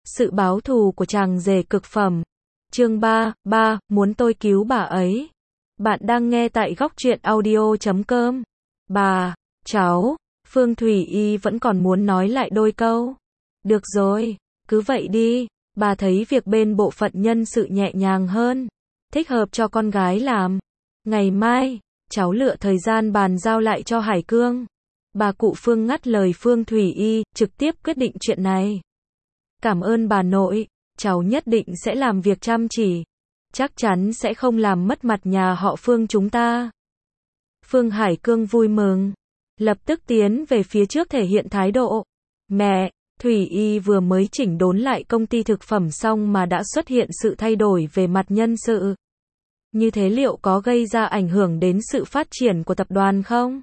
Sự báo thù của chàng rể cực phẩm. Chương 3, muốn tôi cứu bà ấy. Bạn đang nghe tại góc truyện audio.com. Bà, cháu, Phương Thủy Y vẫn còn muốn nói lại đôi câu. Được rồi, cứ vậy đi, bà thấy việc bên bộ phận nhân sự nhẹ nhàng hơn, thích hợp cho con gái làm. Ngày mai, cháu lựa thời gian bàn giao lại cho Hải Cương. Bà cụ Phương ngắt lời Phương Thủy Y, trực tiếp quyết định chuyện này. Cảm ơn bà nội, cháu nhất định sẽ làm việc chăm chỉ. Chắc chắn sẽ không làm mất mặt nhà họ Phương chúng ta. Phương Hải Cương vui mừng, lập tức tiến về phía trước thể hiện thái độ. Mẹ, Thủy Y vừa mới chỉnh đốn lại công ty thực phẩm xong mà đã xuất hiện sự thay đổi về mặt nhân sự. Như thế liệu có gây ra ảnh hưởng đến sự phát triển của tập đoàn không?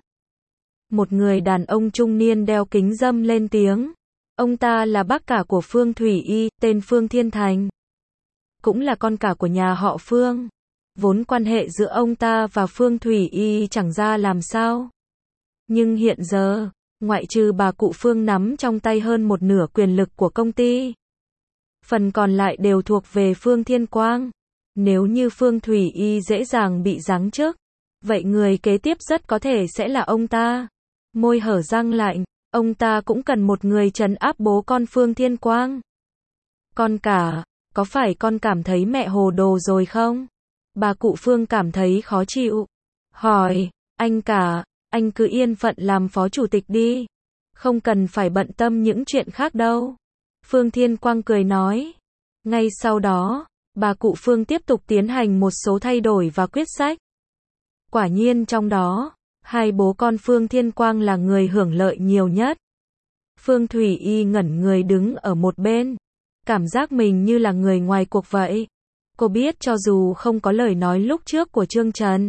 Một người đàn ông trung niên đeo kính râm lên tiếng. Ông ta là bác cả của Phương Thủy Y, tên Phương Thiên Thành. Cũng là con cả của nhà họ Phương. Vốn quan hệ giữa ông ta và Phương Thủy Y chẳng ra làm sao. Nhưng hiện giờ, ngoại trừ bà cụ Phương nắm trong tay hơn một nửa quyền lực của công ty, phần còn lại đều thuộc về Phương Thiên Quang. Nếu như Phương Thủy Y dễ dàng bị giáng chức, vậy người kế tiếp rất có thể sẽ là ông ta. Môi hở răng lạnh, ông ta cũng cần một người trấn áp bố con Phương Thiên Quang. Con cả, có phải con cảm thấy mẹ hồ đồ rồi không? Bà cụ Phương cảm thấy khó chịu. Hỏi, anh cả, anh cứ yên phận làm phó chủ tịch đi. Không cần phải bận tâm những chuyện khác đâu. Phương Thiên Quang cười nói. Ngay sau đó, bà cụ Phương tiếp tục tiến hành một số thay đổi và quyết sách. Quả nhiên trong đó, hai bố con Phương Thiên Quang là người hưởng lợi nhiều nhất. Phương Thủy Y ngẩn người đứng ở một bên, cảm giác mình như là người ngoài cuộc vậy. Cô biết cho dù không có lời nói lúc trước của Trương Trần,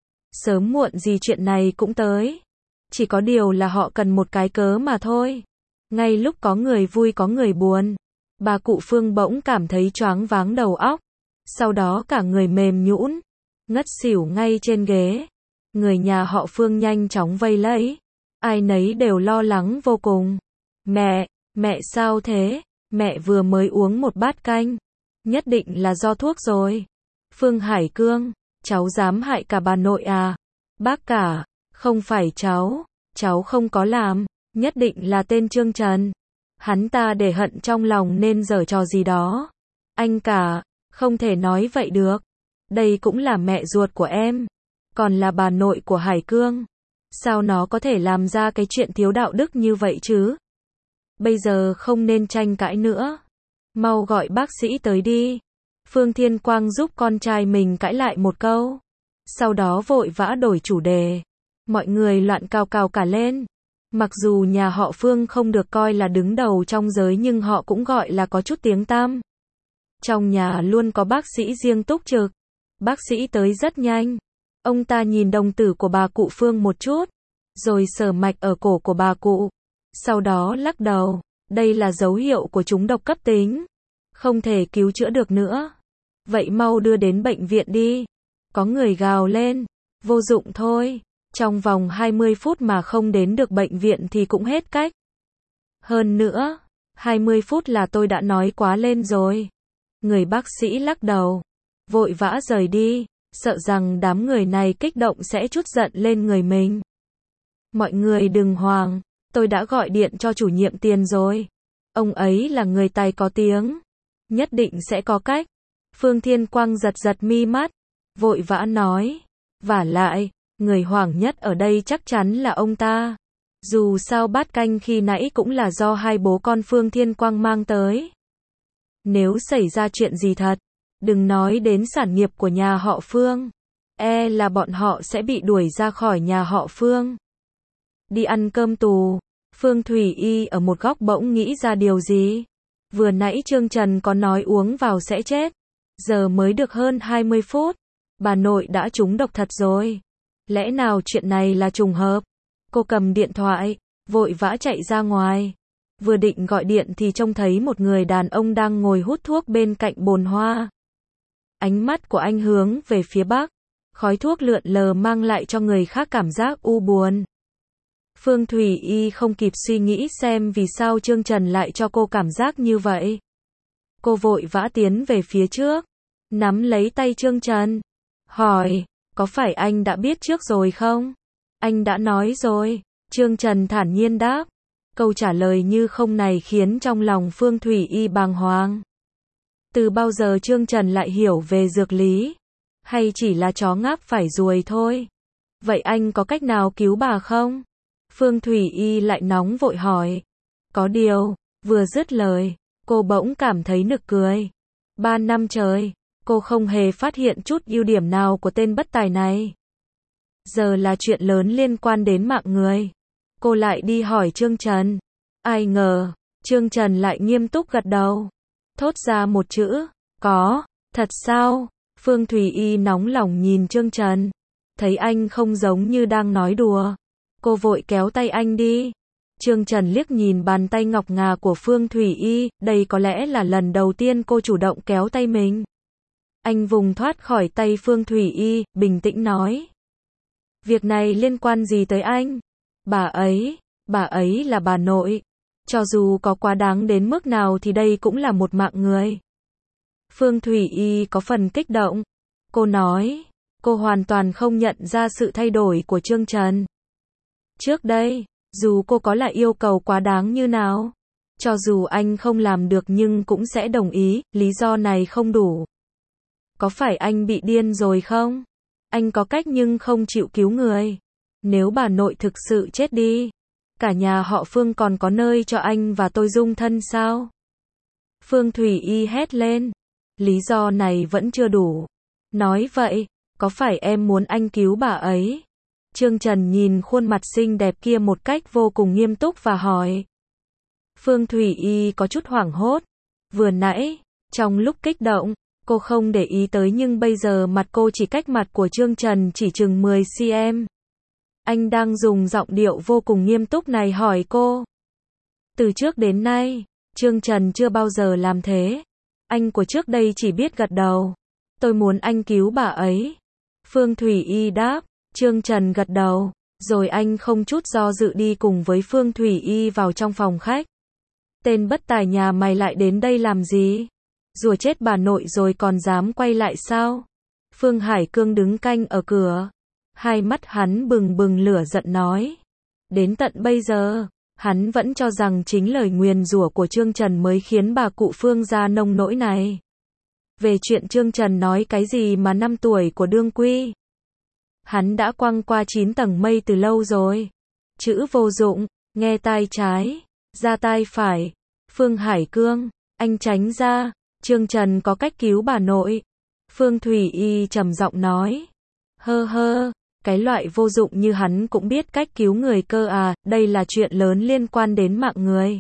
sớm muộn gì chuyện này cũng tới. Chỉ có điều là họ cần một cái cớ mà thôi. Ngay lúc có người vui có người buồn, bà cụ Phương bỗng cảm thấy choáng váng đầu óc. Sau đó cả người mềm nhũn, ngất xỉu ngay trên ghế. Người nhà họ Phương nhanh chóng vây lấy. Ai nấy đều lo lắng vô cùng. Mẹ sao thế? Mẹ vừa mới uống một bát canh. Nhất định là do thuốc rồi. Phương Hải Cương, cháu dám hại cả bà nội à? Bác cả, không phải cháu không có làm, nhất định là tên Trương Trần. Hắn ta để hận trong lòng nên giở trò gì đó. Anh cả, không thể nói vậy được. Đây cũng là mẹ ruột của em, còn là bà nội của Hải Cương. Sao nó có thể làm ra cái chuyện thiếu đạo đức như vậy chứ? Bây giờ không nên tranh cãi nữa. Mau gọi bác sĩ tới đi. Phương Thiên Quang giúp con trai mình cãi lại một câu. Sau đó vội vã đổi chủ đề. Mọi người loạn cào cào cả lên. Mặc dù nhà họ Phương không được coi là đứng đầu trong giới nhưng họ cũng gọi là có chút tiếng tăm. Trong nhà luôn có bác sĩ riêng túc trực. Bác sĩ tới rất nhanh. Ông ta nhìn đồng tử của bà cụ Phương một chút, rồi sờ mạch ở cổ của bà cụ. Sau đó lắc đầu, đây là dấu hiệu của trúng độc cấp tính, không thể cứu chữa được nữa. Vậy mau đưa đến bệnh viện đi. Có người gào lên, vô dụng thôi, trong vòng 20 phút mà không đến được bệnh viện thì cũng hết cách. Hơn nữa, 20 phút là tôi đã nói quá lên rồi. Người bác sĩ lắc đầu, vội vã rời đi, sợ rằng đám người này kích động sẽ trút giận lên người mình. Mọi người đừng hoảng, tôi đã gọi điện cho chủ nhiệm Tiền rồi. Ông ấy là người tài có tiếng, nhất định sẽ có cách. Phương Thiên Quang giật giật mi mắt, vội vã nói. Vả lại, người hoảng nhất ở đây chắc chắn là ông ta. Dù sao bát canh khi nãy cũng là do hai bố con Phương Thiên Quang mang tới. Nếu xảy ra chuyện gì thật, đừng nói đến sản nghiệp của nhà họ Phương, là bọn họ sẽ bị đuổi ra khỏi nhà họ Phương. Đi ăn cơm tù. Phương Thủy Y ở một góc bỗng nghĩ ra điều gì. Vừa nãy Trương Trần có nói uống vào sẽ chết. Giờ mới được hơn 20 phút. Bà nội đã trúng độc thật rồi. Lẽ nào chuyện này là trùng hợp? Cô cầm điện thoại, vội vã chạy ra ngoài. Vừa định gọi điện thì trông thấy một người đàn ông đang ngồi hút thuốc bên cạnh bồn hoa. Ánh mắt của anh hướng về phía bắc. Khói thuốc lượn lờ mang lại cho người khác cảm giác u buồn. Phương Thủy Y không kịp suy nghĩ xem vì sao Trương Trần lại cho cô cảm giác như vậy. Cô vội vã tiến về phía trước, nắm lấy tay Trương Trần, hỏi, có phải anh đã biết trước rồi không? Anh đã nói rồi, Trương Trần thản nhiên đáp. Câu trả lời như không này khiến trong lòng Phương Thủy Y bàng hoàng. Từ bao giờ Trương Trần lại hiểu về dược lý? Hay chỉ là chó ngáp phải ruồi thôi? Vậy anh có cách nào cứu bà không? Phương Thủy Y lại nóng vội hỏi. Có điều, vừa dứt lời, cô bỗng cảm thấy nực cười. 3 năm trời, cô không hề phát hiện chút ưu điểm nào của tên bất tài này. Giờ là chuyện lớn liên quan đến mạng người. Cô lại đi hỏi Trương Trần. Ai ngờ, Trương Trần lại nghiêm túc gật đầu. Thốt ra một chữ, có, thật sao? Phương Thùy Y nóng lòng nhìn Trương Trần. Thấy anh không giống như đang nói đùa. Cô vội kéo tay anh đi. Trương Trần liếc nhìn bàn tay ngọc ngà của Phương Thùy Y, đây có lẽ là lần đầu tiên cô chủ động kéo tay mình. Anh vùng thoát khỏi tay Phương Thùy Y, bình tĩnh nói. Việc này liên quan gì tới anh? Bà ấy là bà nội. Cho dù có quá đáng đến mức nào thì đây cũng là một mạng người. Phương Thủy Y có phần kích động. Cô nói, cô hoàn toàn không nhận ra sự thay đổi của Trương Trần. Trước đây, dù cô có là yêu cầu quá đáng như nào, cho dù anh không làm được nhưng cũng sẽ đồng ý, lý do này không đủ. Có phải anh bị điên rồi không? Anh có cách nhưng không chịu cứu người. Nếu bà nội thực sự chết đi, cả nhà họ Phương còn có nơi cho anh và tôi dung thân sao? Phương Thủy Y hét lên. Lý do này vẫn chưa đủ. Nói vậy, có phải em muốn anh cứu bà ấy? Trương Trần nhìn khuôn mặt xinh đẹp kia một cách vô cùng nghiêm túc và hỏi. Phương Thủy Y có chút hoảng hốt. Vừa nãy, trong lúc kích động, cô không để ý tới nhưng bây giờ mặt cô chỉ cách mặt của Trương Trần chỉ chừng 10 cm. Anh đang dùng giọng điệu vô cùng nghiêm túc này hỏi cô. Từ trước đến nay, Trương Trần chưa bao giờ làm thế. Anh của trước đây chỉ biết gật đầu. Tôi muốn anh cứu bà ấy. Phương Thủy Y đáp. Trương Trần gật đầu. Rồi anh không chút do dự đi cùng với Phương Thủy Y vào trong phòng khách. Tên bất tài nhà mày lại đến đây làm gì? Rùa chết bà nội rồi còn dám quay lại sao? Phương Hải Cương đứng canh ở cửa. Hai mắt hắn bừng bừng lửa giận nói. Đến tận bây giờ, hắn vẫn cho rằng chính lời nguyền rủa của Trương Trần mới khiến bà cụ Phương ra nông nỗi này. Về chuyện Trương Trần nói cái gì mà 5 tuổi của đương quy. Hắn đã quăng qua 9 tầng mây từ lâu rồi. Chữ vô dụng, nghe tai trái, ra tai phải. Phương Hải Cương, anh tránh ra, Trương Trần có cách cứu bà nội. Phương Thủy Y trầm giọng nói. Hơ hơ. Cái loại vô dụng như hắn cũng biết cách cứu người cơ à, đây là chuyện lớn liên quan đến mạng người.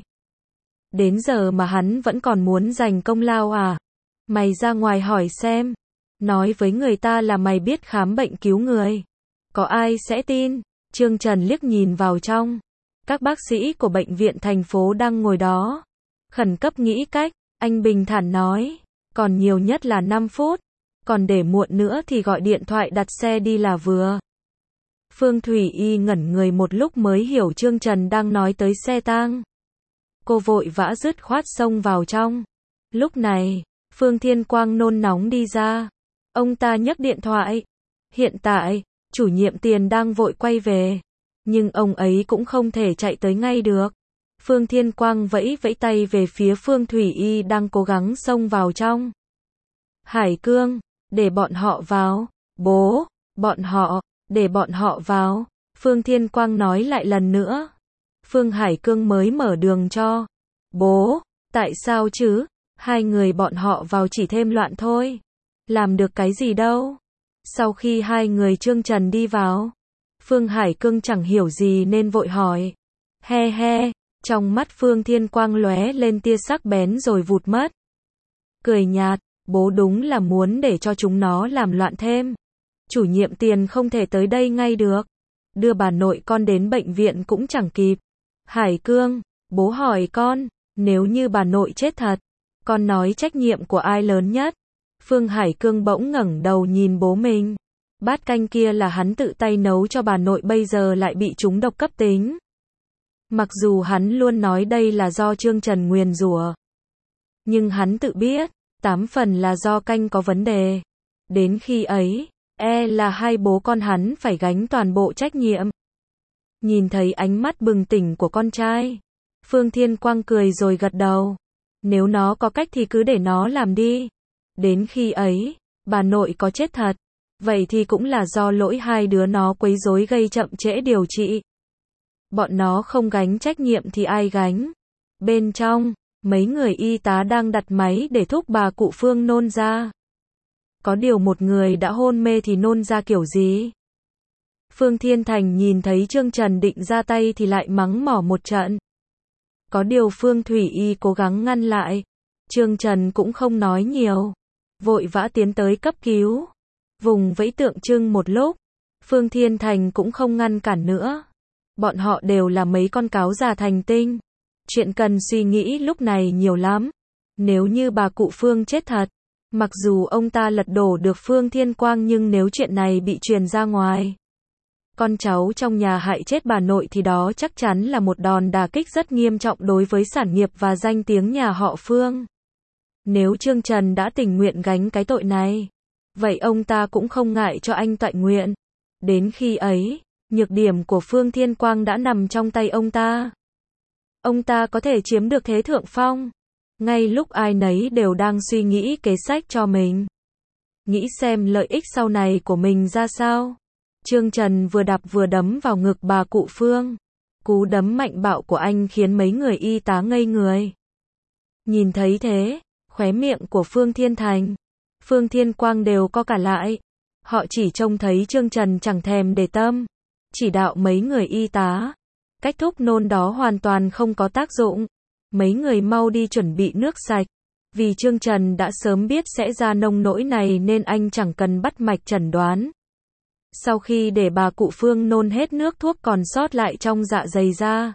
Đến giờ mà hắn vẫn còn muốn giành công lao à? Mày ra ngoài hỏi xem. Nói với người ta là mày biết khám bệnh cứu người. Có ai sẽ tin? Trương Trần liếc nhìn vào trong. Các bác sĩ của bệnh viện thành phố đang ngồi đó. Khẩn cấp nghĩ cách, anh bình thản nói. Còn nhiều nhất là 5 phút. Còn để muộn nữa thì gọi điện thoại đặt xe đi là vừa. Phương Thủy Y ngẩn người một lúc mới hiểu Trương Trần đang nói tới xe tang. Cô vội vã dứt khoát xông vào trong. Lúc này, Phương Thiên Quang nôn nóng đi ra. Ông ta nhấc điện thoại. Hiện tại, chủ nhiệm Tiền đang vội quay về. Nhưng ông ấy cũng không thể chạy tới ngay được. Phương Thiên Quang vẫy vẫy tay về phía Phương Thủy Y đang cố gắng xông vào trong. Hải Cương, để bọn họ vào. Bố, để bọn họ vào. Phương Thiên Quang nói lại lần nữa. Phương Hải Cương mới mở đường cho. Bố, tại sao chứ? Hai người bọn họ vào chỉ thêm loạn thôi. Làm được cái gì đâu. Sau khi hai người Trương Trần đi vào, Phương Hải Cương chẳng hiểu gì nên vội hỏi. He he, trong mắt Phương Thiên Quang lóe lên tia sắc bén rồi vụt mất. Cười nhạt, bố đúng là muốn để cho chúng nó làm loạn thêm. Chủ nhiệm Tiền không thể tới đây ngay được. Đưa bà nội con đến bệnh viện cũng chẳng kịp. Hải Cương, bố hỏi con, nếu như bà nội chết thật, con nói trách nhiệm của ai lớn nhất? Phương Hải Cương bỗng ngẩng đầu nhìn bố mình. Bát canh kia là hắn tự tay nấu cho bà nội bây giờ lại bị trúng độc cấp tính. Mặc dù hắn luôn nói đây là do Trương Trần nguyền rủa. Nhưng hắn tự biết, 8 phần là do canh có vấn đề. Đến khi ấy, là hai bố con hắn phải gánh toàn bộ trách nhiệm. Nhìn thấy ánh mắt bừng tỉnh của con trai, Phương Thiên Quang cười rồi gật đầu. Nếu nó có cách thì cứ để nó làm đi. Đến khi ấy, bà nội có chết thật, vậy thì cũng là do lỗi hai đứa nó quấy rối gây chậm trễ điều trị. Bọn nó không gánh trách nhiệm thì ai gánh? Bên trong, mấy người y tá đang đặt máy để thúc bà cụ Phương nôn ra. Có điều một người đã hôn mê thì nôn ra kiểu gì? Phương Thiên Thành nhìn thấy Trương Trần định ra tay thì lại mắng mỏ một trận. Có điều Phương Thủy Y cố gắng ngăn lại. Trương Trần cũng không nói nhiều, vội vã tiến tới cấp cứu. Vùng vẫy tượng trưng một lúc, Phương Thiên Thành cũng không ngăn cản nữa. Bọn họ đều là mấy con cáo già thành tinh. Chuyện cần suy nghĩ lúc này nhiều lắm. Nếu như bà cụ Phương chết thật, mặc dù ông ta lật đổ được Phương Thiên Quang nhưng nếu chuyện này bị truyền ra ngoài, con cháu trong nhà hại chết bà nội thì đó chắc chắn là một đòn đả kích rất nghiêm trọng đối với sản nghiệp và danh tiếng nhà họ Phương. Nếu Trương Trần đã tình nguyện gánh cái tội này, vậy ông ta cũng không ngại cho anh toại nguyện. Đến khi ấy, nhược điểm của Phương Thiên Quang đã nằm trong tay ông ta. Ông ta có thể chiếm được thế thượng phong. Ngay lúc ai nấy đều đang suy nghĩ kế sách cho mình, nghĩ xem lợi ích sau này của mình ra sao, Trương Trần vừa đạp vừa đấm vào ngực bà cụ Phương. Cú đấm mạnh bạo của anh khiến mấy người y tá ngây người. Nhìn thấy thế, khóe miệng của Phương Thiên Thành, Phương Thiên Quang đều co cả lại. Họ chỉ trông thấy Trương Trần chẳng thèm để tâm, chỉ đạo mấy người y tá. Cách thúc nôn đó hoàn toàn không có tác dụng. Mấy người mau đi chuẩn bị nước sạch. Vì Trương Trần đã sớm biết sẽ ra nông nỗi này nên anh chẳng cần bắt mạch chẩn đoán. Sau khi để bà cụ Phương nôn hết nước thuốc còn sót lại trong dạ dày ra,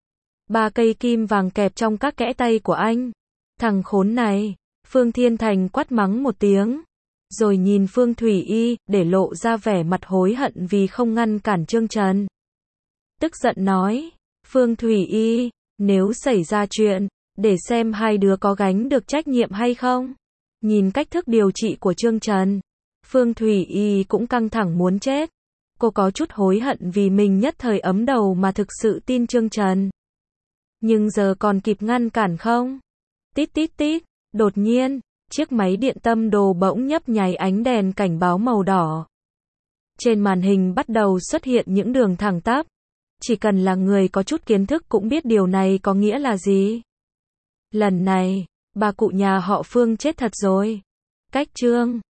3 cây kim vàng kẹp trong các kẽ tay của anh. Thằng khốn này, Phương Thiên Thành quát mắng một tiếng, rồi nhìn Phương Thủy Y, để lộ ra vẻ mặt hối hận vì không ngăn cản Trương Trần. Tức giận nói, Phương Thủy Y, nếu xảy ra chuyện, để xem hai đứa có gánh được trách nhiệm hay không. Nhìn cách thức điều trị của Trương Trần, Phương Thủy Y cũng căng thẳng muốn chết. Cô có chút hối hận vì mình nhất thời ấm đầu mà thực sự tin Trương Trần. Nhưng giờ còn kịp ngăn cản không? Tít tít tít, đột nhiên, chiếc máy điện tâm đồ bỗng nhấp nháy ánh đèn cảnh báo màu đỏ. Trên màn hình bắt đầu xuất hiện những đường thẳng tắp. Chỉ cần là người có chút kiến thức cũng biết điều này có nghĩa là gì. Lần này, bà cụ nhà họ Phương chết thật rồi. Cách Trương